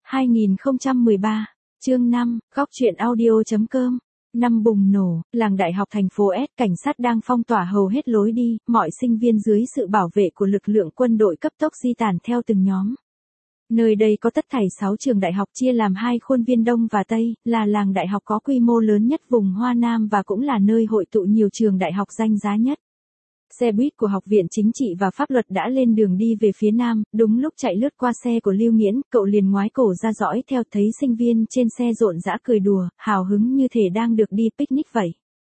2013, chương 5, góc truyện audio.com. Năm bùng nổ, làng đại học thành phố S, cảnh sát đang phong tỏa hầu hết lối đi, mọi sinh viên dưới sự bảo vệ của lực lượng quân đội cấp tốc di tản theo từng nhóm. Nơi đây có tất thảy 6 trường đại học chia làm hai khuôn viên Đông và Tây, là làng đại học có quy mô lớn nhất vùng Hoa Nam và cũng là nơi hội tụ nhiều trường đại học danh giá nhất. Xe buýt của Học viện Chính trị và Pháp luật đã lên đường đi về phía Nam, đúng lúc chạy lướt qua xe của Lưu Nghiễn, cậu liền ngoái cổ ra dõi theo, thấy sinh viên trên xe rộn rã cười đùa, hào hứng như thể đang được đi picnic vậy.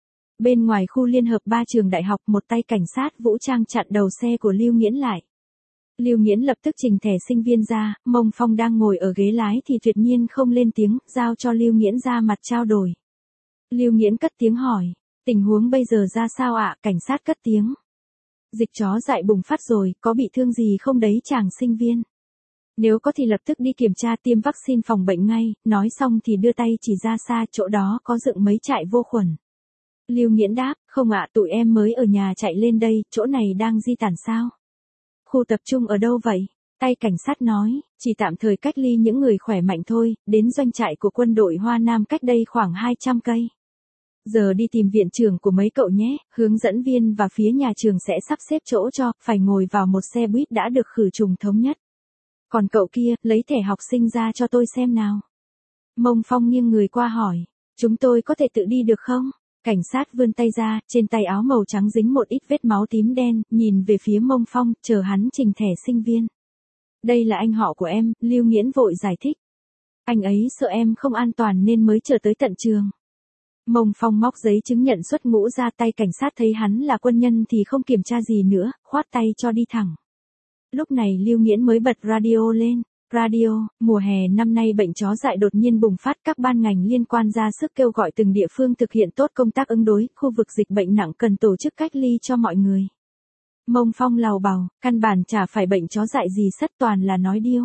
Bên ngoài khu liên hợp 3 trường đại học, một tay cảnh sát vũ trang chặn đầu xe của Lưu Nghiễn lại. Lưu Nghiễn lập tức trình thẻ sinh viên ra, Mông Phong đang ngồi ở ghế lái thì tuyệt nhiên không lên tiếng, giao cho Lưu Nghiễn ra mặt trao đổi. Lưu Nghiễn cất tiếng hỏi, tình huống bây giờ ra sao ạ? Cảnh sát cất tiếng. Dịch chó dại bùng phát rồi, có bị thương gì không đấy chàng sinh viên? Nếu có thì lập tức đi kiểm tra tiêm vaccine phòng bệnh ngay, nói xong thì đưa tay chỉ ra xa, chỗ đó có dựng mấy trại vô khuẩn. Lưu Nghiễn đáp, không ạ, tụi em mới ở nhà chạy lên đây, chỗ này đang di tản sao? Khu tập trung ở đâu vậy? Tay cảnh sát nói, chỉ tạm thời cách ly những người khỏe mạnh thôi, đến doanh trại của quân đội Hoa Nam cách đây khoảng 200 cây. Giờ đi tìm viện trưởng của mấy cậu nhé, hướng dẫn viên và phía nhà trường sẽ sắp xếp chỗ cho, phải ngồi vào một xe buýt đã được khử trùng thống nhất. Còn cậu kia, lấy thẻ học sinh ra cho tôi xem nào. Mông Phong nghiêng người qua hỏi, chúng tôi có thể tự đi được không? Cảnh sát vươn tay ra, trên tay áo màu trắng dính một ít vết máu tím đen, nhìn về phía Mông Phong, chờ hắn trình thẻ sinh viên. Đây là anh họ của em, Lưu Nghiễn vội giải thích. Anh ấy sợ em không an toàn nên mới chờ tới tận trường. Mông Phong móc giấy chứng nhận xuất ngũ ra, tay cảnh sát thấy hắn là quân nhân thì không kiểm tra gì nữa, khoát tay cho đi thẳng. Lúc này Lưu Nghiễn mới bật radio lên. Radio, mùa hè năm nay bệnh chó dại đột nhiên bùng phát, các ban ngành liên quan ra sức kêu gọi từng địa phương thực hiện tốt công tác ứng đối, khu vực dịch bệnh nặng cần tổ chức cách ly cho mọi người. Mông Phong lào bào, căn bản chả phải bệnh chó dại gì, sất toàn là nói điêu.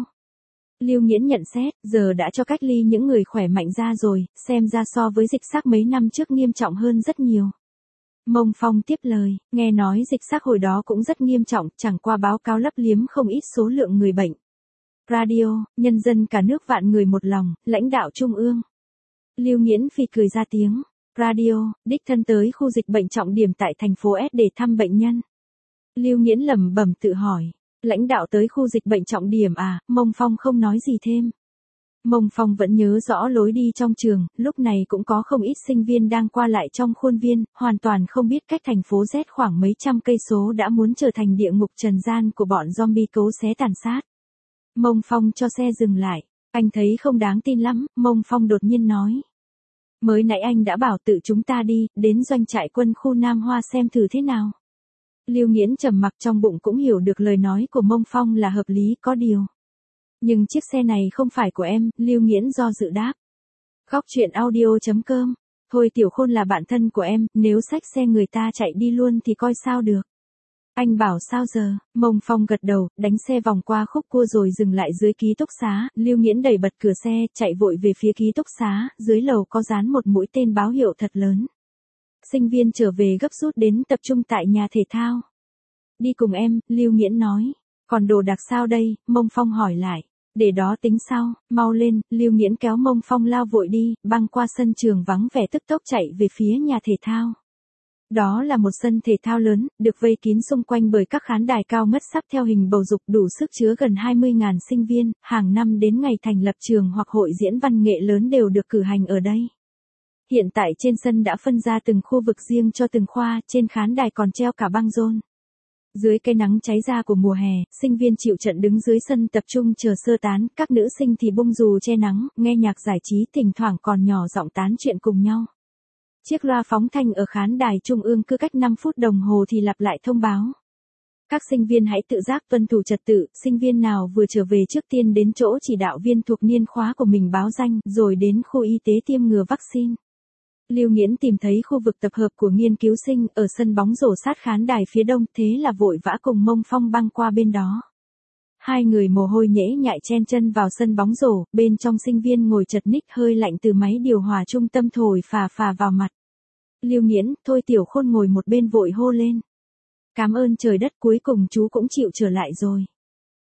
Lưu Nghiễn nhận xét, giờ đã cho cách ly những người khỏe mạnh ra rồi, xem ra so với dịch SARS mấy năm trước nghiêm trọng hơn rất nhiều. Mông Phong tiếp lời, nghe nói dịch SARS hồi đó cũng rất nghiêm trọng, chẳng qua báo cáo lấp liếm không ít số lượng người bệnh. Radio, nhân dân cả nước vạn người một lòng, lãnh đạo trung ương. Lưu Nghiễn phì cười ra tiếng. Radio, đích thân tới khu dịch bệnh trọng điểm tại thành phố S để thăm bệnh nhân. Lưu Nghiễn lẩm bẩm tự hỏi. Lãnh đạo tới khu dịch bệnh trọng điểm à? Mông Phong không nói gì thêm. Mông Phong vẫn nhớ rõ lối đi trong trường, lúc này cũng có không ít sinh viên đang qua lại trong khuôn viên, hoàn toàn không biết cách thành phố Z khoảng mấy trăm cây số đã muốn trở thành địa ngục trần gian của bọn zombie cấu xé tàn sát. Mông Phong cho xe dừng lại. Anh thấy không đáng tin lắm, Mông Phong đột nhiên nói. Mới nãy anh đã bảo tự chúng ta đi, đến doanh trại quân khu Nam Hoa xem thử thế nào. Lưu Nghiễn trầm mặc, trong bụng cũng hiểu được lời nói của Mông Phong là hợp lý, có điều. Nhưng chiếc xe này không phải của em, Lưu Nghiễn do dự đáp. Góc truyện audio.com. Thôi Tiểu Khôn là bạn thân của em, nếu xách xe người ta chạy đi luôn thì coi sao được. Anh bảo sao giờ? Mông Phong gật đầu, đánh xe vòng qua khúc cua rồi dừng lại dưới ký túc xá, Lưu Nghiễn đẩy bật cửa xe, chạy vội về phía ký túc xá, dưới lầu có dán một mũi tên báo hiệu thật lớn. Sinh viên trở về gấp rút đến tập trung tại nhà thể thao. Đi cùng em, Lưu Nghiễn nói. Còn đồ đạc sao đây? Mông Phong hỏi lại. Để đó tính sau, mau lên, Lưu Nghiễn kéo Mông Phong lao vội đi, băng qua sân trường vắng vẻ tức tốc chạy về phía nhà thể thao. Đó là một sân thể thao lớn, được vây kín xung quanh bởi các khán đài cao ngất sắp theo hình bầu dục, đủ sức chứa gần 20.000 sinh viên, hàng năm đến ngày thành lập trường hoặc hội diễn văn nghệ lớn đều được cử hành ở đây. Hiện tại trên sân đã phân ra từng khu vực riêng cho từng khoa, trên khán đài còn treo cả băng rôn. Dưới cây nắng cháy ra của mùa hè, sinh viên chịu trận đứng dưới sân tập trung chờ sơ tán, các nữ sinh thì bung dù che nắng, nghe nhạc giải trí, thỉnh thoảng còn nhỏ giọng tán chuyện cùng nhau. Chiếc loa phóng thanh ở khán đài trung ương cứ cách 5 phút đồng hồ thì lặp lại thông báo. Các sinh viên hãy tự giác tuân thủ trật tự, sinh viên nào vừa trở về trước tiên đến chỗ chỉ đạo viên thuộc niên khóa của mình báo danh, rồi đến khu y tế tiêm ngừa vaccine. Lưu Nghiễn tìm thấy khu vực tập hợp của nghiên cứu sinh ở sân bóng rổ sát khán đài phía đông, thế là vội vã cùng Mông Phong băng qua bên đó. Hai người mồ hôi nhễ nhại chen chân vào sân bóng rổ, bên trong sinh viên ngồi chật ních, hơi lạnh từ máy điều hòa trung tâm thổi phà phà vào mặt. Lưu Nghiễn, thôi Tiểu Khôn ngồi một bên vội hô lên. Cảm ơn trời đất, cuối cùng chú cũng chịu trở lại rồi.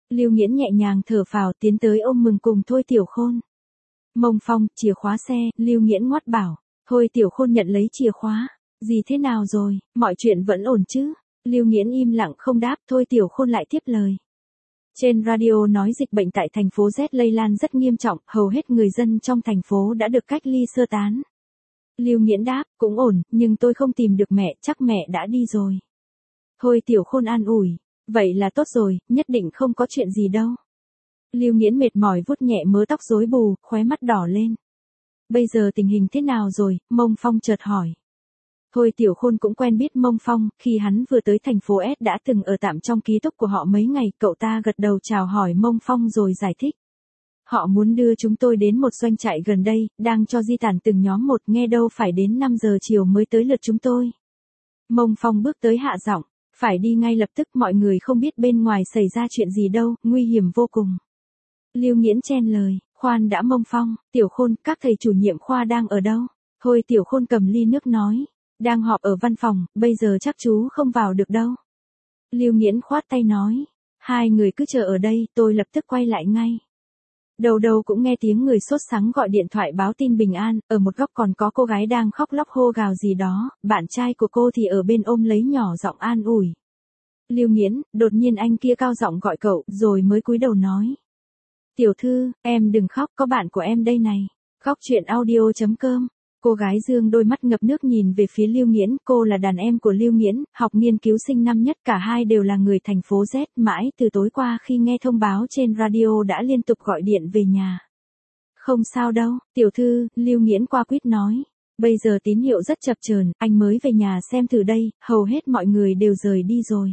Lưu Nghiễn nhẹ nhàng thở phào tiến tới ôm mừng cùng Thôi Tiểu Khôn. Mông Phong, chìa khóa xe, Lưu Nghiễn ngoắt bảo. Thôi Tiểu Khôn nhận lấy chìa khóa. Gì thế nào rồi, mọi chuyện vẫn ổn chứ? Lưu Nghiễn im lặng không đáp, Thôi Tiểu Khôn lại tiếp lời. Trên radio nói dịch bệnh tại thành phố Z lây lan rất nghiêm trọng, hầu hết người dân trong thành phố đã được cách ly sơ tán. Lưu Nghiễn đáp, cũng ổn, nhưng tôi không tìm được mẹ, chắc mẹ đã đi rồi. Thôi Tiểu Khôn an ủi, vậy là tốt rồi, nhất định không có chuyện gì đâu. Lưu Nghiễn mệt mỏi vuốt nhẹ mớ tóc rối bù, khóe mắt đỏ lên. Bây giờ tình hình thế nào rồi, Mông Phong chợt hỏi. Thôi Tiểu Khôn cũng quen biết Mông Phong, khi hắn vừa tới thành phố S đã từng ở tạm trong ký túc của họ mấy ngày, cậu ta gật đầu chào hỏi Mông Phong rồi giải thích. Họ muốn đưa chúng tôi đến một doanh trại gần đây, đang cho di tản từng nhóm một, nghe đâu phải đến 5 giờ chiều mới tới lượt chúng tôi. Mông Phong bước tới hạ giọng, phải đi ngay lập tức, mọi người không biết bên ngoài xảy ra chuyện gì đâu, nguy hiểm vô cùng. Lưu Nghiễn chen lời, khoan đã Mông Phong, Tiểu Khôn, các thầy chủ nhiệm khoa đang ở đâu? Thôi Tiểu Khôn cầm ly nước nói, đang họp ở văn phòng, bây giờ chắc chú không vào được đâu. Lưu Nghiễn khoát tay nói, hai người cứ chờ ở đây, tôi lập tức quay lại ngay. Đầu đầu cũng nghe tiếng người sốt sắng gọi điện thoại báo tin bình an, ở một góc còn có cô gái đang khóc lóc hô gào gì đó, bạn trai của cô thì ở bên ôm lấy nhỏ giọng an ủi. Lưu Nghiễn, đột nhiên anh kia cao giọng gọi cậu, rồi mới cúi đầu nói. Tiểu thư, em đừng khóc, có bạn của em đây này. Khóc chuyện audio.com. Cô gái dương đôi mắt ngập nước nhìn về phía Lưu Nghiễn, cô là đàn em của Lưu Nghiễn, học nghiên cứu sinh năm nhất, cả hai đều là người thành phố Z, mãi từ tối qua khi nghe thông báo trên radio đã liên tục gọi điện về nhà. Không sao đâu, tiểu thư, Lưu Nghiễn qua quýt nói. Bây giờ tín hiệu rất chập chờn, anh mới về nhà xem thử đây, hầu hết mọi người đều rời đi rồi.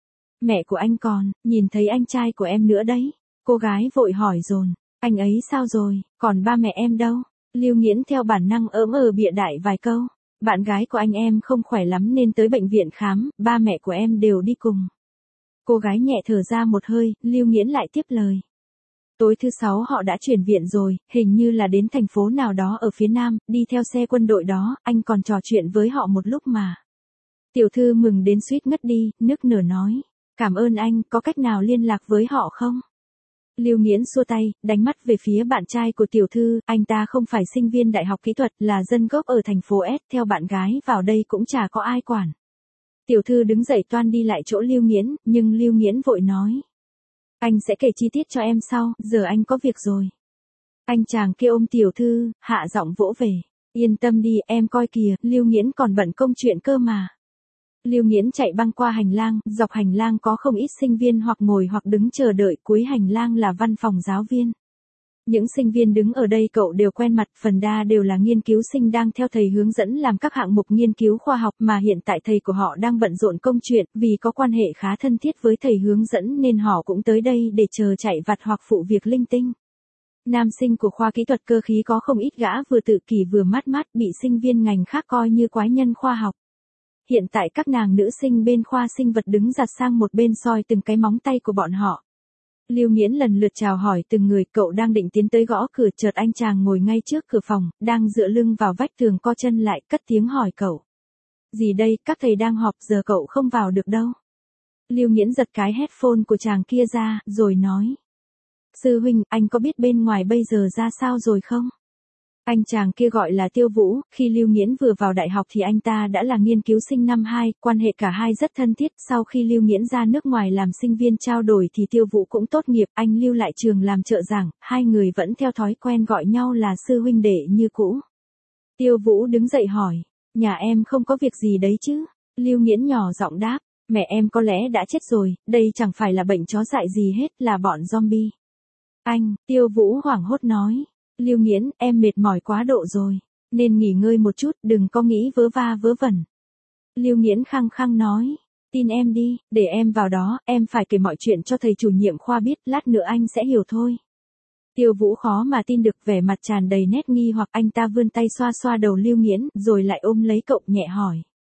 Mẹ của anh còn, nhìn thấy anh trai của em nữa đấy. Cô gái vội hỏi dồn, anh ấy sao rồi, còn ba mẹ em đâu? Lưu Nghiễn theo bản năng bịa đại vài câu. Bạn gái của anh em không khỏe lắm nên tới bệnh viện khám, ba mẹ của em đều đi cùng. Cô gái nhẹ thở ra một hơi, Lưu Nghiễn lại tiếp lời. Tối thứ 6 họ đã chuyển viện rồi, hình như là đến thành phố nào đó ở phía Nam, đi theo xe quân đội đó, anh còn trò chuyện với họ một lúc mà. Tiểu thư mừng đến suýt ngất đi, nức nở nói. Cảm ơn anh, có cách nào liên lạc với họ không? Lưu Nghiễn xua tay, đánh mắt về phía bạn trai của tiểu thư, anh ta không phải sinh viên đại học kỹ thuật, là dân gốc ở thành phố S, theo bạn gái vào đây cũng chả có ai quản. Tiểu thư đứng dậy toan đi lại chỗ Lưu Nghiễn, nhưng Lưu Nghiễn vội nói. Anh sẽ kể chi tiết cho em sau, giờ anh có việc rồi. Anh chàng kia ôm tiểu thư, hạ giọng vỗ về. Yên tâm đi, em coi kìa, Lưu Nghiễn còn bận công chuyện cơ mà. Lưu Nghiễn chạy băng qua hành lang, dọc hành lang có không ít sinh viên hoặc ngồi hoặc đứng chờ đợi, cuối hành lang là văn phòng giáo viên. Những sinh viên đứng ở đây cậu đều quen mặt, phần đa đều là nghiên cứu sinh đang theo thầy hướng dẫn làm các hạng mục nghiên cứu khoa học mà hiện tại thầy của họ đang bận rộn công chuyện, vì có quan hệ khá thân thiết với thầy hướng dẫn nên họ cũng tới đây để chờ chạy vặt hoặc phụ việc linh tinh. Nam sinh của khoa kỹ thuật cơ khí có không ít gã vừa tự kỷ vừa mát mát bị sinh viên ngành khác coi như quái nhân khoa học. Hiện tại các nàng nữ sinh bên khoa sinh vật đứng giặt sang một bên soi từng cái móng tay của bọn họ. Lưu Nghiễn lần lượt chào hỏi từng người, cậu đang định tiến tới gõ cửa chợt anh chàng ngồi ngay trước cửa phòng, đang dựa lưng vào vách tường co chân lại, cất tiếng hỏi cậu. Gì đây, các thầy đang họp, giờ cậu không vào được đâu. Lưu Nghiễn giật cái headphone của chàng kia ra, rồi nói. Sư huynh, anh có biết bên ngoài bây giờ ra sao rồi không? Anh chàng kia gọi là Tiêu Vũ, khi Lưu Nghiễn vừa vào đại học thì anh ta đã là nghiên cứu sinh năm 2, quan hệ cả hai rất thân thiết, sau khi Lưu Nghiễn ra nước ngoài làm sinh viên trao đổi thì Tiêu Vũ cũng tốt nghiệp, anh lưu lại trường làm trợ giảng, hai người vẫn theo thói quen gọi nhau là sư huynh đệ như cũ. Tiêu Vũ đứng dậy hỏi, nhà em không có việc gì đấy chứ? Lưu Nghiễn nhỏ giọng đáp, mẹ em có lẽ đã chết rồi, đây chẳng phải là bệnh chó dại gì hết, là bọn zombie. Anh, Tiêu Vũ hoảng hốt nói. Lưu Nghiễn, em mệt mỏi quá độ rồi, nên nghỉ ngơi một chút, đừng có nghĩ vớ va vớ vẩn. Lưu Nghiễn khăng khăng nói, tin em đi, để em vào đó, em phải kể mọi chuyện cho thầy chủ nhiệm khoa biết, lát nữa anh sẽ hiểu thôi. Tiêu Vũ khó mà tin được, vẻ mặt tràn đầy nét nghi hoặc, anh ta vươn tay xoa xoa đầu Lưu Nghiễn, rồi lại ôm lấy cậu nhẹ hỏi.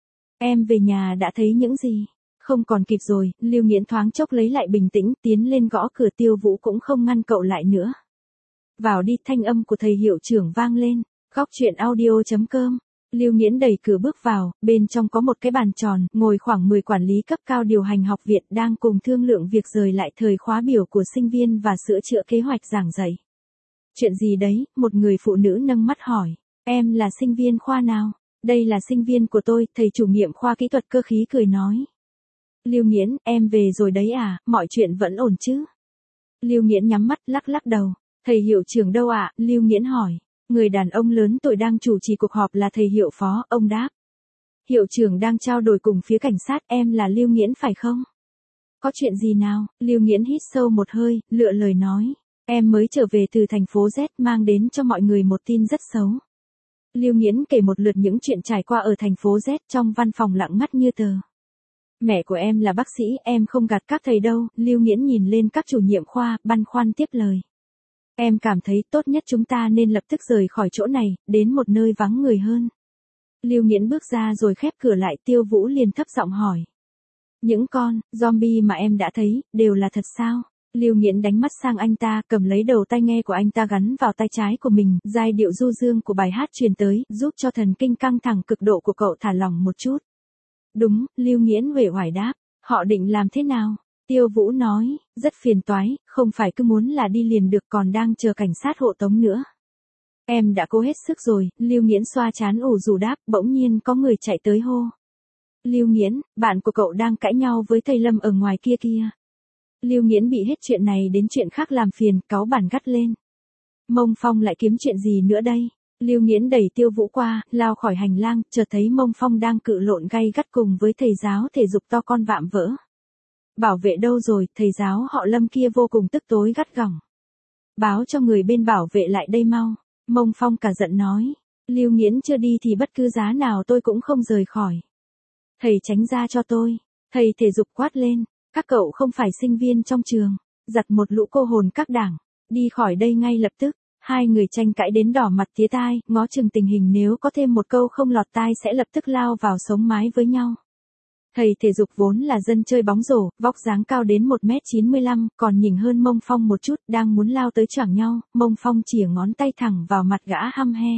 Em về nhà đã thấy những gì? Không còn kịp rồi, Lưu Nghiễn thoáng chốc lấy lại bình tĩnh, tiến lên gõ cửa, Tiêu Vũ cũng không ngăn cậu lại nữa. Vào đi, thanh âm của thầy hiệu trưởng vang lên. Góc chuyện audio.com Lưu Nghiễn đẩy cửa bước vào, bên trong có một cái bàn tròn, ngồi khoảng 10 quản lý cấp cao điều hành học viện đang cùng thương lượng việc rời lại thời khóa biểu của sinh viên và sửa chữa kế hoạch giảng dạy. Chuyện gì đấy? Một người phụ nữ nâng mắt hỏi. Em là sinh viên khoa nào? Đây là sinh viên của tôi, thầy chủ nhiệm khoa kỹ thuật cơ khí cười nói. Lưu Nghiễn, em về rồi đấy à, mọi chuyện vẫn ổn chứ? Lưu Nghiễn nhắm mắt lắc lắc đầu. Thầy hiệu trưởng đâu ạ? Lưu Nghiễn hỏi. Người đàn ông lớn tuổi đang chủ trì cuộc họp là thầy hiệu phó, ông đáp. Hiệu trưởng đang trao đổi cùng phía cảnh sát, em là Lưu Nghiễn phải không? Có chuyện gì nào? Lưu Nghiễn hít sâu một hơi, lựa lời nói. Em mới trở về từ thành phố Z mang đến cho mọi người một tin rất xấu. Lưu Nghiễn kể một lượt những chuyện trải qua ở thành phố Z trong văn phòng lặng ngắt như tờ. Mẹ của em là bác sĩ, em không gạt các thầy đâu, Lưu Nghiễn nhìn lên các chủ nhiệm khoa, băn khoăn tiếp lời. Em cảm thấy tốt nhất chúng ta nên lập tức rời khỏi chỗ này, đến một nơi vắng người hơn. Lưu Nghiễn bước ra rồi khép cửa lại, Tiêu Vũ liền thấp giọng hỏi. Những con zombie mà em đã thấy, đều là thật sao? Lưu Nghiễn đánh mắt sang anh ta, cầm lấy đầu tai nghe của anh ta gắn vào tay trái của mình, giai điệu du dương của bài hát truyền tới, giúp cho thần kinh căng thẳng cực độ của cậu thả lỏng một chút. Đúng, Lưu Nghiễn uể oải đáp, họ định làm thế nào? Tiêu Vũ nói, rất phiền toái, không phải cứ muốn là đi liền được còn đang chờ cảnh sát hộ tống nữa. Em đã cố hết sức rồi, Lưu Nghiễn xoa trán ủ rũ đáp, bỗng nhiên có người chạy tới hô. Lưu Nghiễn, bạn của cậu đang cãi nhau với thầy Lâm ở ngoài kia kia. Lưu Nghiễn bị hết chuyện này đến chuyện khác làm phiền, cáu bản gắt lên. Mông Phong lại kiếm chuyện gì nữa đây? Lưu Nghiễn đẩy Tiêu Vũ qua, lao khỏi hành lang, chợt thấy Mông Phong đang cự lộn gay gắt cùng với thầy giáo thể dục to con vạm vỡ. Bảo vệ đâu rồi? Thầy giáo họ Lâm kia vô cùng tức tối gắt gỏng. Báo cho người bên bảo vệ lại đây mau. Mông Phong cả giận nói. Lưu Nghiễn chưa đi thì bất cứ giá nào tôi cũng không rời khỏi. Thầy tránh ra cho tôi. Thầy thể dục quát lên. Các cậu không phải sinh viên trong trường. Giặt một lũ cô hồn các đảng. Đi khỏi đây ngay lập tức. Hai người tranh cãi đến đỏ mặt tía tai, ngó chừng tình hình nếu có thêm một câu không lọt tai sẽ lập tức lao vào sống mái với nhau. Thầy thể dục vốn là dân chơi bóng rổ, vóc dáng cao đến 1m95, còn nhỉnh hơn Mông Phong một chút, đang muốn lao tới choảng nhau, Mông Phong chìa ngón tay thẳng vào mặt gã hăm he.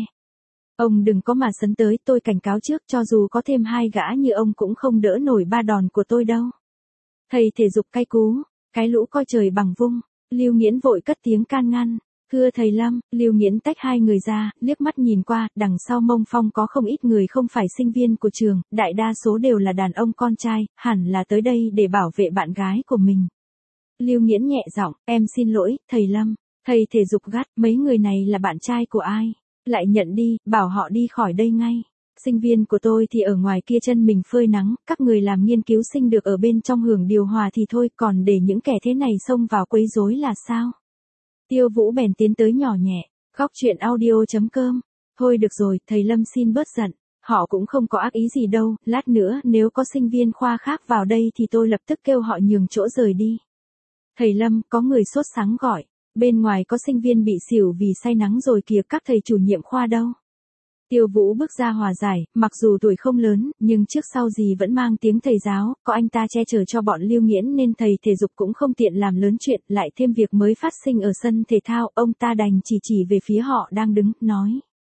Ông đừng có mà sấn tới, tôi cảnh cáo trước, cho dù có thêm hai gã như ông cũng không đỡ nổi ba đòn của tôi đâu. Thầy thể dục cay cú, cái lũ coi trời bằng vung, Lưu Nghiễn vội cất tiếng can ngăn. Thưa thầy Lâm, Lưu Nghiễn tách hai người ra, liếc mắt nhìn qua, đằng sau Mông Phong có không ít người không phải sinh viên của trường, đại đa số đều là đàn ông con trai, hẳn là tới đây để bảo vệ bạn gái của mình. Lưu Nghiễn nhẹ giọng, em xin lỗi, thầy Lâm, thầy thể dục gắt, mấy người này là bạn trai của ai? Lại nhận đi, bảo họ đi khỏi đây ngay. Sinh viên của tôi thì ở ngoài kia chân mình phơi nắng, các người làm nghiên cứu sinh được ở bên trong hưởng điều hòa thì thôi, còn để những kẻ thế này xông vào quấy rối là sao? Tiêu Vũ bèn tiến tới nhỏ nhẹ, góc chuyện audio.com. Thôi được rồi, thầy Lâm xin bớt giận, họ cũng không có ác ý gì đâu, lát nữa nếu có sinh viên khoa khác vào đây thì tôi lập tức kêu họ nhường chỗ rời đi. Thầy Lâm, có người sốt sắng gọi, bên ngoài có sinh viên bị xỉu vì say nắng rồi kìa, các thầy chủ nhiệm khoa đâu. Tiêu Vũ bước ra hòa giải, mặc dù tuổi không lớn, nhưng trước sau gì vẫn mang tiếng thầy giáo, có anh ta che chở cho bọn Lưu Nghiễn nên thầy thể dục cũng không tiện làm lớn chuyện, lại thêm việc mới phát sinh ở sân thể thao, ông ta đành chỉ về phía họ đang đứng, nói.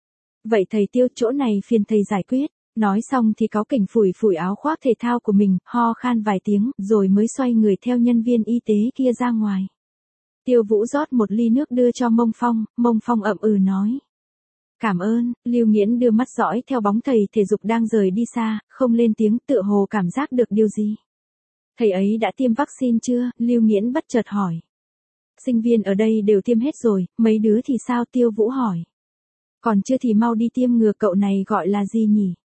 Vậy thầy Tiêu, chỗ này phiền thầy giải quyết. Nói xong thì cáu kỉnh phủi phủi áo khoác thể thao của mình, ho khan vài tiếng, rồi mới xoay người theo nhân viên y tế kia ra ngoài. Tiêu Vũ rót một ly nước đưa cho Mông Phong ậm ừ nói. Cảm ơn, Lưu Nghiễn đưa mắt dõi theo bóng thầy thể dục đang rời đi xa, không lên tiếng, tựa hồ cảm giác được điều gì. Thầy ấy đã tiêm vaccine chưa? Lưu Nghiễn bất chợt hỏi. Sinh viên ở đây đều tiêm hết rồi, mấy đứa thì sao? Tiêu Vũ hỏi. Còn chưa thì mau đi tiêm ngừa, cậu này gọi là gì nhỉ?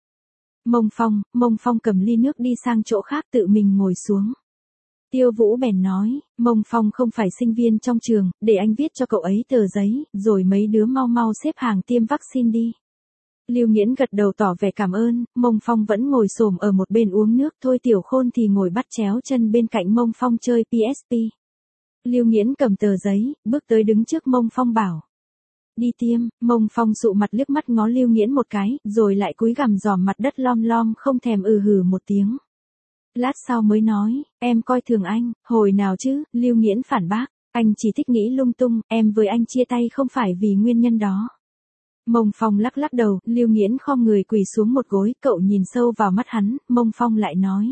Mông Phong cầm ly nước đi sang chỗ khác tự mình ngồi xuống. Tiêu Vũ bèn nói, Mông Phong không phải sinh viên trong trường, để anh viết cho cậu ấy tờ giấy, rồi mấy đứa mau mau xếp hàng tiêm vaccine đi. Lưu Nghiễn gật đầu tỏ vẻ cảm ơn, Mông Phong vẫn ngồi xổm ở một bên uống nước, thôi Tiểu Khôn thì ngồi bắt chéo chân bên cạnh Mông Phong chơi PSP. Lưu Nghiễn cầm tờ giấy, bước tới đứng trước Mông Phong bảo. Đi tiêm, Mông Phong sụ mặt liếc mắt ngó Lưu Nghiễn một cái, rồi lại cúi gằm dòm mặt đất lom lom không thèm hừ một tiếng. Lát sau mới nói, em coi thường anh, hồi nào chứ, Lưu Nghiễn phản bác, anh chỉ thích nghĩ lung tung, em với anh chia tay không phải vì nguyên nhân đó. Mông Phong lắc lắc đầu, Lưu Nghiễn khom người quỳ xuống một gối, cậu nhìn sâu vào mắt hắn, Mông Phong lại nói.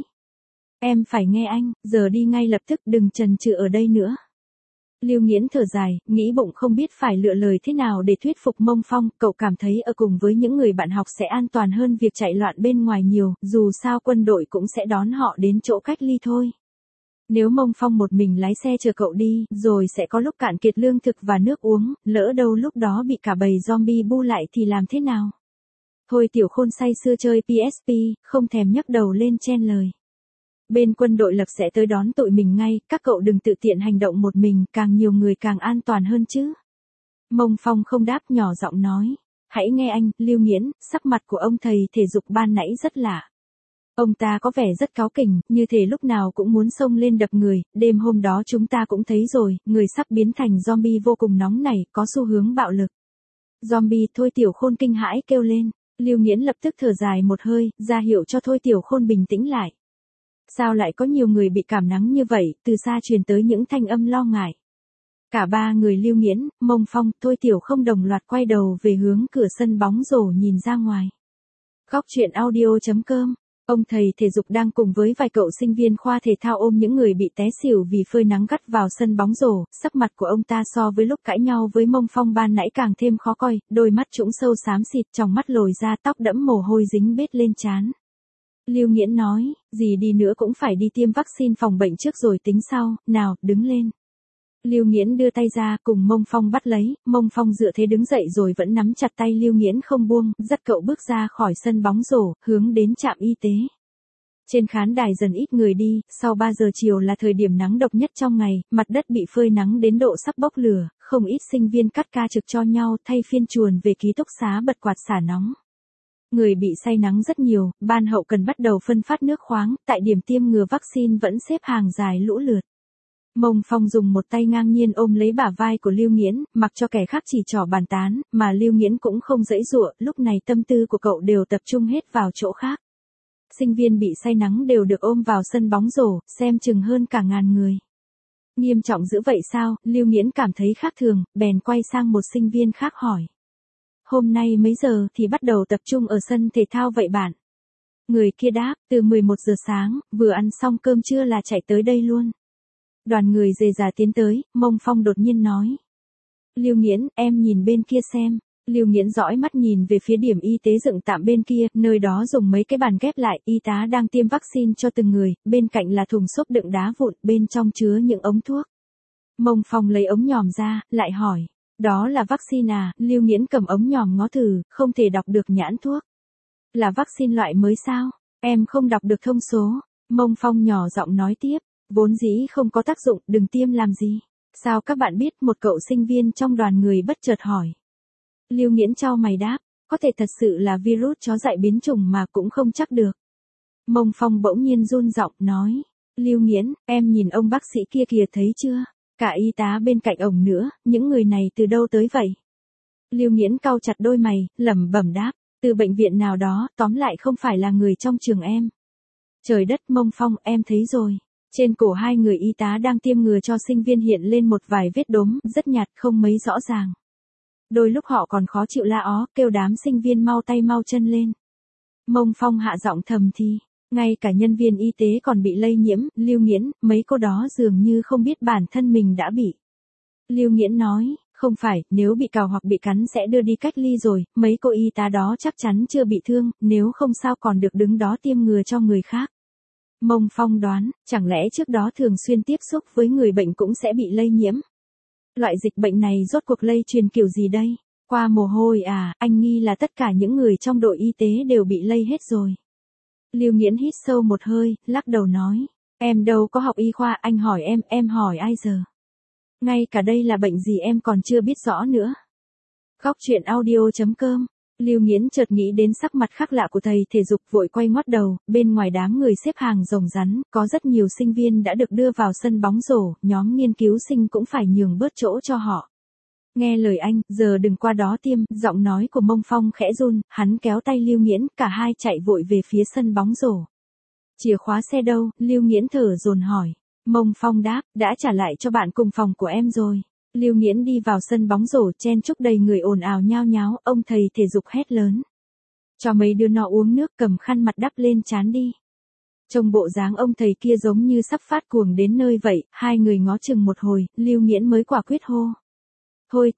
Em phải nghe anh, giờ đi ngay lập tức, đừng chần chừ ở đây nữa. Lưu Nghiễn thở dài, nghĩ bụng không biết phải lựa lời thế nào để thuyết phục Mông Phong, cậu cảm thấy ở cùng với những người bạn học sẽ an toàn hơn việc chạy loạn bên ngoài nhiều, dù sao quân đội cũng sẽ đón họ đến chỗ cách ly thôi. Nếu Mông Phong một mình lái xe chờ cậu đi, rồi sẽ có lúc cạn kiệt lương thực và nước uống, lỡ đâu lúc đó bị cả bầy zombie bu lại thì làm thế nào? Thôi Tiểu Khôn say sưa chơi PSP, không thèm nhấc đầu lên chen lời. Bên quân đội lập sẽ tới đón tụi mình ngay, các cậu đừng tự tiện hành động một mình, càng nhiều người càng an toàn hơn chứ. Mông Phong không đáp, nhỏ giọng nói. Hãy nghe anh, Lưu Nghiễn, sắc mặt của ông thầy thể dục ban nãy rất lạ. Ông ta có vẻ rất cáu kỉnh, như thể lúc nào cũng muốn xông lên đập người, đêm hôm đó chúng ta cũng thấy rồi, người sắp biến thành zombie vô cùng nóng nảy, có xu hướng bạo lực. Zombie, Thôi Tiểu Khôn kinh hãi kêu lên. Lưu Nghiễn lập tức thở dài một hơi, ra hiệu cho Thôi Tiểu Khôn bình tĩnh lại. Sao lại có nhiều người bị cảm nắng như vậy, từ xa truyền tới những thanh âm lo ngại. Cả ba người Lưu Nghiễn, Mông Phong, Thôi Tiểu Không đồng loạt quay đầu về hướng cửa sân bóng rổ nhìn ra ngoài. Góc truyện audio.com. Ông thầy thể dục đang cùng với vài cậu sinh viên khoa thể thao ôm những người bị té xỉu vì phơi nắng gắt vào sân bóng rổ, sắc mặt của ông ta so với lúc cãi nhau với Mông Phong ban nãy càng thêm khó coi, đôi mắt trũng sâu xám xịt, trong mắt lồi ra, tóc đẫm mồ hôi dính bết lên trán. Lưu Nghiễn nói, gì đi nữa cũng phải đi tiêm vaccine phòng bệnh trước rồi tính sau, nào, đứng lên. Lưu Nghiễn đưa tay ra, cùng Mông Phong bắt lấy, Mông Phong dựa thế đứng dậy rồi vẫn nắm chặt tay Lưu Nghiễn không buông, dắt cậu bước ra khỏi sân bóng rổ, hướng đến trạm y tế. Trên khán đài dần ít người đi, sau 3 giờ chiều là thời điểm nắng độc nhất trong ngày, mặt đất bị phơi nắng đến độ sắp bốc lửa, không ít sinh viên cắt ca trực cho nhau thay phiên chuồn về ký túc xá bật quạt xả nóng. Người bị say nắng rất nhiều, ban hậu cần bắt đầu phân phát nước khoáng, tại điểm tiêm ngừa vaccine vẫn xếp hàng dài lũ lượt. Mông Phong dùng một tay ngang nhiên ôm lấy bả vai của Lưu Nghiễn, mặc cho kẻ khác chỉ trỏ bàn tán, mà Lưu Nghiễn cũng không giãy giụa, lúc này tâm tư của cậu đều tập trung hết vào chỗ khác. Sinh viên bị say nắng đều được ôm vào sân bóng rổ, xem chừng hơn cả ngàn người. Nghiêm trọng dữ vậy sao? Lưu Nghiễn cảm thấy khác thường, bèn quay sang một sinh viên khác hỏi. Hôm nay mấy giờ thì bắt đầu tập trung ở sân thể thao vậy bạn? Người kia đáp, từ 11 giờ sáng, vừa ăn xong cơm trưa là chạy tới đây luôn. Đoàn người rề rà tiến tới, Mông Phong đột nhiên nói. Lưu Nghiễn, em nhìn bên kia xem. Lưu Nghiễn dõi mắt nhìn về phía điểm y tế dựng tạm bên kia, nơi đó dùng mấy cái bàn ghép lại, y tá đang tiêm vaccine cho từng người, bên cạnh là thùng xốp đựng đá vụn, bên trong chứa những ống thuốc. Mông Phong lấy ống nhòm ra, lại hỏi. Đó là vaccine à? Lưu Nghiễn cầm ống nhòm ngó thử, không thể đọc được nhãn thuốc. Là vaccine loại mới sao? Em không đọc được thông số. Mông Phong nhỏ giọng nói tiếp. Vốn dĩ không có tác dụng, đừng tiêm làm gì. Sao các bạn biết? Một cậu sinh viên trong đoàn người bất chợt hỏi. Lưu Nghiễn chau mày đáp. Có thể thật sự là virus chó dại biến chủng mà cũng không chắc được. Mông Phong bỗng nhiên run giọng nói. Lưu Nghiễn, em nhìn ông bác sĩ kia kìa thấy chưa? Cả y tá bên cạnh ổng nữa, những người này từ đâu tới vậy? Lưu Nghiễn cau chặt đôi mày, lẩm bẩm đáp, từ bệnh viện nào đó, tóm lại không phải là người trong trường em. Trời đất, Mông Phong, em thấy rồi. Trên cổ hai người y tá đang tiêm ngừa cho sinh viên hiện lên một vài vết đốm, rất nhạt không mấy rõ ràng. Đôi lúc họ còn khó chịu la ó, kêu đám sinh viên mau tay mau chân lên. Mông Phong hạ giọng thầm thì. Ngay cả nhân viên y tế còn bị lây nhiễm, Lưu Nghiễn, mấy cô đó dường như không biết bản thân mình đã bị. Lưu Nghiễn nói, không phải, nếu bị cào hoặc bị cắn sẽ đưa đi cách ly rồi, mấy cô y tá đó chắc chắn chưa bị thương, nếu không sao còn được đứng đó tiêm ngừa cho người khác. Mông Phong đoán, chẳng lẽ trước đó thường xuyên tiếp xúc với người bệnh cũng sẽ bị lây nhiễm. Loại dịch bệnh này rốt cuộc lây truyền kiểu gì đây? Qua mồ hôi à, anh nghi là tất cả những người trong đội y tế đều bị lây hết rồi. Lưu Nghiễn hít sâu một hơi, lắc đầu nói. Em đâu có học y khoa, anh hỏi em hỏi ai giờ? Ngay cả đây là bệnh gì em còn chưa biết rõ nữa. Góc truyện audio.com. Lưu Nghiễn chợt nghĩ đến sắc mặt khác lạ của thầy thể dục vội quay ngoắt đầu, bên ngoài đám người xếp hàng rồng rắn, có rất nhiều sinh viên đã được đưa vào sân bóng rổ, nhóm nghiên cứu sinh cũng phải nhường bớt chỗ cho họ. Nghe lời anh, giờ đừng qua đó tiêm, giọng nói của Mông Phong khẽ run, hắn kéo tay Lưu Nghiễn, cả hai chạy vội về phía sân bóng rổ. Chìa khóa xe đâu? Lưu Nghiễn thở dồn hỏi. Mông Phong đáp, đã trả lại cho bạn cùng phòng của em rồi. Lưu Nghiễn đi vào sân bóng rổ, chen chúc đầy người ồn ào nhao nháo, ông thầy thể dục hét lớn. Cho mấy đứa nó uống nước, cầm khăn mặt đắp lên trán đi. Trông bộ dáng ông thầy kia giống như sắp phát cuồng đến nơi vậy, hai người ngó chừng một hồi, Lưu Nghiễn mới quả quyết hô. Thôi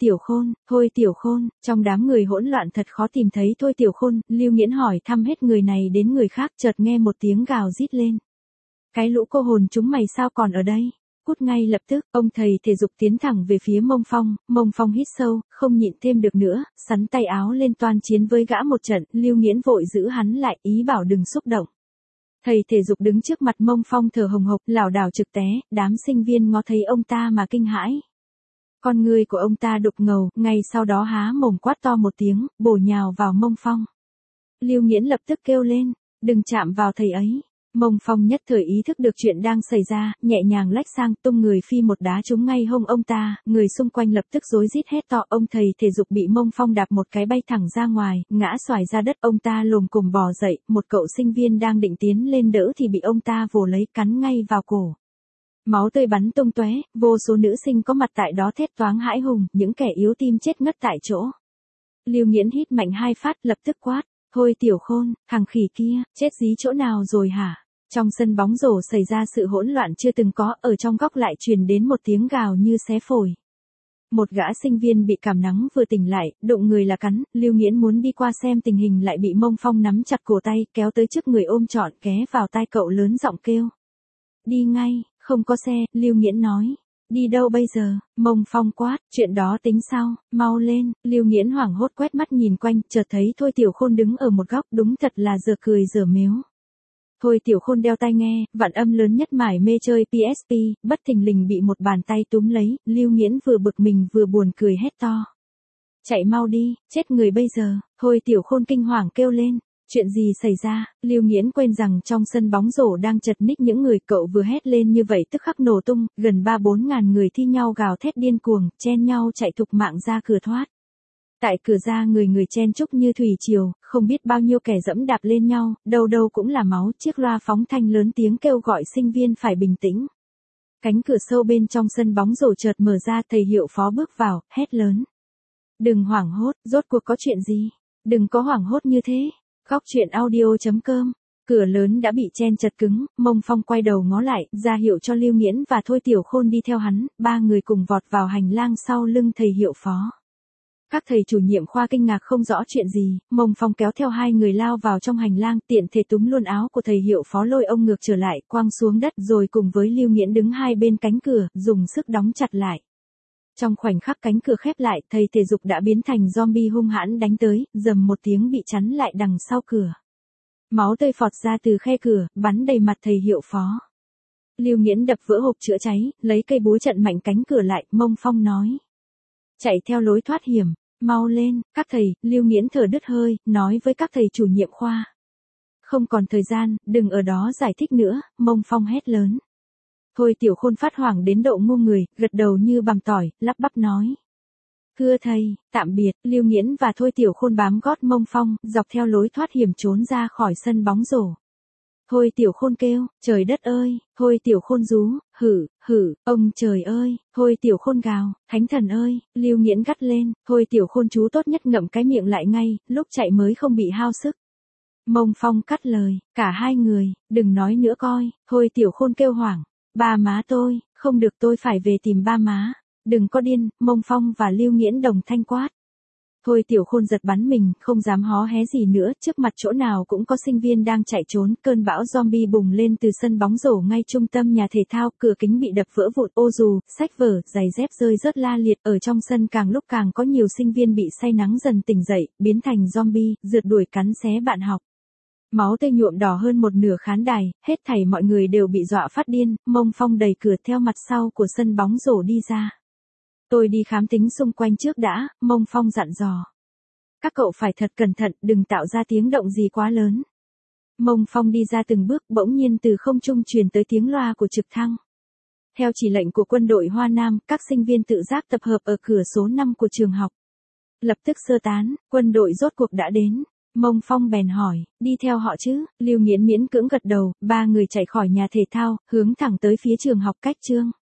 Tiểu Khôn, trong đám người hỗn loạn thật khó tìm thấy Thôi Tiểu Khôn, Lưu Nghiễn hỏi thăm hết người này đến người khác, chợt nghe một tiếng gào rít lên. Cái lũ cô hồn chúng mày sao còn ở đây? Cút ngay lập tức, ông thầy thể dục tiến thẳng về phía Mông Phong hít sâu, không nhịn thêm được nữa, sắn tay áo lên toan chiến với gã một trận, Lưu Nghiễn vội giữ hắn lại, ý bảo đừng xúc động. Thầy thể dục đứng trước mặt Mông Phong thở hồng hộc, lảo đảo trực té, đám sinh viên ngó thấy ông ta mà kinh hãi. Con người của ông ta đục ngầu, ngay sau đó há mồm quát to một tiếng, bổ nhào vào Mông Phong. Lưu Nghiễn lập tức kêu lên, đừng chạm vào thầy ấy. Mông Phong nhất thời ý thức được chuyện đang xảy ra, nhẹ nhàng lách sang, tung người phi một đá trúng ngay hông ông ta, người xung quanh lập tức rối rít hét to, ông thầy thể dục bị Mông Phong đạp một cái bay thẳng ra ngoài, ngã xoài ra đất, ông ta lồm cồm bò dậy, một cậu sinh viên đang định tiến lên đỡ thì bị ông ta vồ lấy, cắn ngay vào cổ. Máu tươi bắn tung tóe, vô số nữ sinh có mặt tại đó thét toáng hãi hùng, những kẻ yếu tim chết ngất tại chỗ. Lưu Nghiễn hít mạnh 2 phát, lập tức quát. Thôi Tiểu Khôn, thằng khỉ kia, chết dí chỗ nào rồi hả? Trong sân bóng rổ xảy ra sự hỗn loạn chưa từng có, ở trong góc lại truyền đến một tiếng gào như xé phổi. Một gã sinh viên bị cảm nắng vừa tỉnh lại, đụng người là cắn, Lưu Nghiễn muốn đi qua xem tình hình lại bị Mông Phong nắm chặt cổ tay, kéo tới trước người ôm trọn, ghé vào tai cậu lớn giọng kêu. Đi ngay, không có xe, Lưu Nghiễn nói. Đi đâu bây giờ? Mông Phong quát, chuyện đó tính sau, mau lên, Lưu Nghiễn hoảng hốt quét mắt nhìn quanh, chợt thấy Thôi Tiểu Khôn đứng ở một góc, đúng thật là giờ cười giờ mếu. Thôi Tiểu Khôn đeo tai nghe, vạn âm lớn nhất mải mê chơi PSP, bất thình lình bị một bàn tay túm lấy, Lưu Nghiễn vừa bực mình vừa buồn cười hét to. Chạy mau đi, chết người bây giờ, Thôi Tiểu Khôn kinh hoàng kêu lên. Chuyện gì xảy ra? Lưu Nghiễn quên rằng trong sân bóng rổ đang chật ních những người, cậu vừa hét lên như vậy tức khắc nổ tung, gần 3-4 ngàn người thi nhau gào thét điên cuồng, chen nhau chạy thục mạng ra cửa thoát. Tại cửa ra người chen chúc như thủy triều, không biết bao nhiêu kẻ dẫm đạp lên nhau, đâu đâu cũng là máu, chiếc loa phóng thanh lớn tiếng kêu gọi sinh viên phải bình tĩnh. Cánh cửa sâu bên trong sân bóng rổ chợt mở ra, thầy hiệu phó bước vào, hét lớn. Đừng hoảng hốt, rốt cuộc có chuyện gì? Đừng có hoảng hốt như thế. Góc chuyện audio.com. Cửa lớn đã bị chen chật cứng, Mông Phong quay đầu ngó lại, ra hiệu cho Lưu Nghiễn và Thôi Tiểu Khôn đi theo hắn, ba người cùng vọt vào hành lang sau lưng thầy hiệu phó. Các thầy chủ nhiệm khoa kinh ngạc không rõ chuyện gì, Mông Phong kéo theo hai người lao vào trong hành lang, tiện thể túm luôn áo của thầy hiệu phó lôi ông ngược trở lại, quăng xuống đất rồi cùng với Lưu Nghiễn đứng hai bên cánh cửa, dùng sức đóng chặt lại. Trong khoảnh khắc cánh cửa khép lại, thầy thể dục đã biến thành zombie hung hãn đánh tới, rầm một tiếng bị chắn lại đằng sau cửa. Máu tươi phọt ra từ khe cửa, bắn đầy mặt thầy hiệu phó. Lưu Nghiễn đập vỡ hộp chữa cháy, lấy cây búa chặn mạnh cánh cửa lại, Mông Phong nói. Chạy theo lối thoát hiểm, mau lên, các thầy, Lưu Nghiễn thở đứt hơi, nói với các thầy chủ nhiệm khoa. Không còn thời gian, đừng ở đó giải thích nữa, Mông Phong hét lớn. Thôi Tiểu Khôn phát hoảng đến độ ngu người, gật đầu như bằm tỏi, lắp bắp nói. Thưa thầy, tạm biệt, Lưu Nghiễn và Thôi Tiểu Khôn bám gót Mông Phong, dọc theo lối thoát hiểm trốn ra khỏi sân bóng rổ. Thôi Tiểu Khôn kêu, trời đất ơi, Thôi Tiểu Khôn rú, hử, ông trời ơi, Thôi Tiểu Khôn gào, thánh thần ơi, Lưu Nghiễn gắt lên, Thôi Tiểu Khôn chú tốt nhất ngậm cái miệng lại ngay, lúc chạy mới không bị hao sức. Mông Phong cắt lời, cả hai người, đừng nói nữa coi, Thôi Tiểu Khôn kêu hoảng. Ba má tôi, không được, tôi phải về tìm ba má. Đừng có điên, Mông Phong và Lưu Nghiễn đồng thanh quát. Thôi Tiểu Khôn giật bắn mình, không dám hó hé gì nữa, trước mặt chỗ nào cũng có sinh viên đang chạy trốn, cơn bão zombie bùng lên từ sân bóng rổ ngay trung tâm nhà thể thao, cửa kính bị đập vỡ vụn, ô dù, sách vở, giày dép rơi rớt la liệt, ở trong sân càng lúc càng có nhiều sinh viên bị say nắng dần tỉnh dậy, biến thành zombie, rượt đuổi cắn xé bạn học. Máu tươi nhuộm đỏ hơn một nửa khán đài, hết thảy mọi người đều bị dọa phát điên, Mông Phong đẩy cửa theo mặt sau của sân bóng rổ đi ra. Tôi đi khám tính xung quanh trước đã, Mông Phong dặn dò. Các cậu phải thật cẩn thận, đừng tạo ra tiếng động gì quá lớn. Mông Phong đi ra từng bước, bỗng nhiên từ không trung truyền tới tiếng loa của trực thăng. Theo chỉ lệnh của quân đội Hoa Nam, các sinh viên tự giác tập hợp ở cửa số 5 của trường học. Lập tức sơ tán, quân đội rốt cuộc đã đến. Mông Phong bèn hỏi, đi theo họ chứ, Lưu Nghiễn miễn cưỡng gật đầu, ba người chạy khỏi nhà thể thao, hướng thẳng tới phía trường học cách trương.